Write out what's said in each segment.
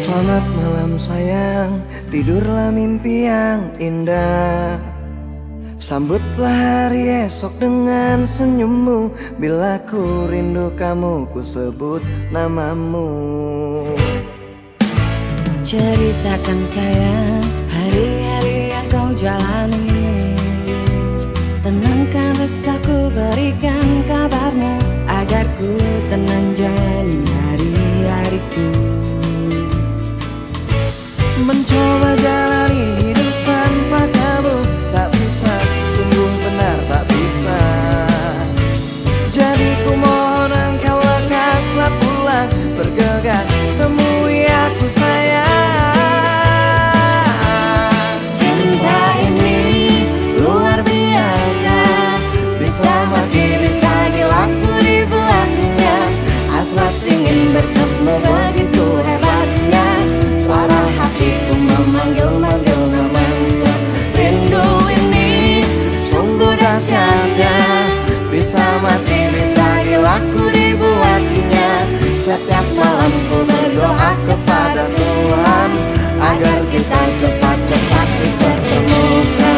Selamat malam sayang, tidurlah mimpi yang indah. Sambutlah hari esok dengan senyummu. Bila ku rindu kamu, ku sebut namamu. Ceritakan sayang hari-hari yang kau jalani. Tenangkan rasaku, berikan kabarmu, agar ku tenang jalani hari-hariku. Mencoba jalani hidup tanpa kamu, tak bisa, sungguh benar tak bisa. Jadi ku mohon engkau lekaslah pulang, bergegas temui aku sayang. Cinta ini luar biasa, bisa mati bisa dilaku dibuatnya. Hasrat ingin bertemu begitu hebatnya. Suara hatiku memanggil-manggil namanya. Rindu ini sungguh dahsyatnya, bisa mati bisa dilaku dibuatnya. Setiap malam ku berdoa kepada Tuhan, agar kita cepat-cepat dipertemukan.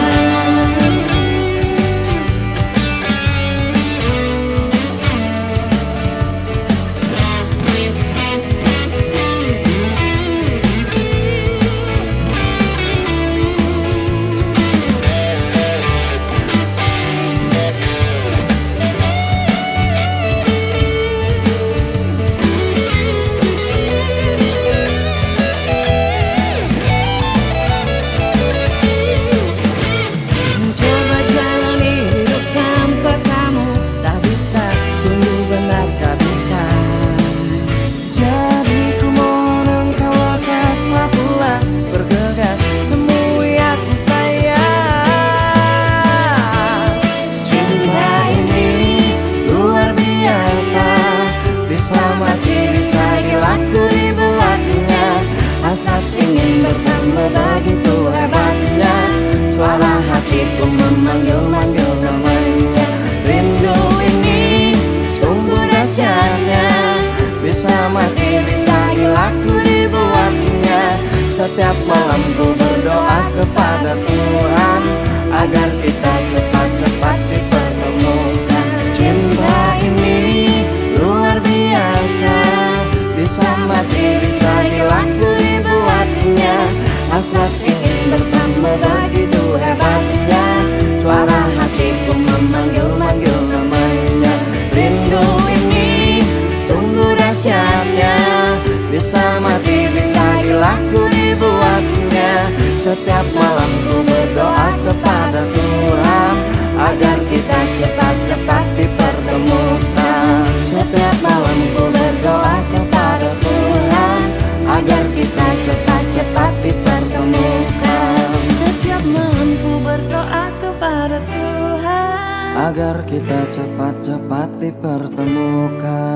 Begitu hebatnya, suara hatiku memanggil-manggil namanya. Rindu ini sungguh dahsyatnya, bisa mati bisa dilaku dibuatnya. Setiap malam ku berdoa kepada Tuhan, agar kita cepat-cepat dipertemukan. Cinta ini luar biasa, bisa mati bisa dilaku dibuatnya. Hasrat ingin bertemu begitu hebatnya, suara hatiku memanggil-manggil namanya. Rindu ini sungguh dahsyatnya, bisa mati bisa dilaku dibuatnya. Setiap malam ku berdoa kepada Tuhan, agar kita cepat-cepat dipertemukan. Setiap malam ku berdoa kepada Tuhan, agar kita cepat-cepat dipertemukan. Setiap malam ku berdoa kepada Tuhan, agar kita cepat-cepat dipertemukan.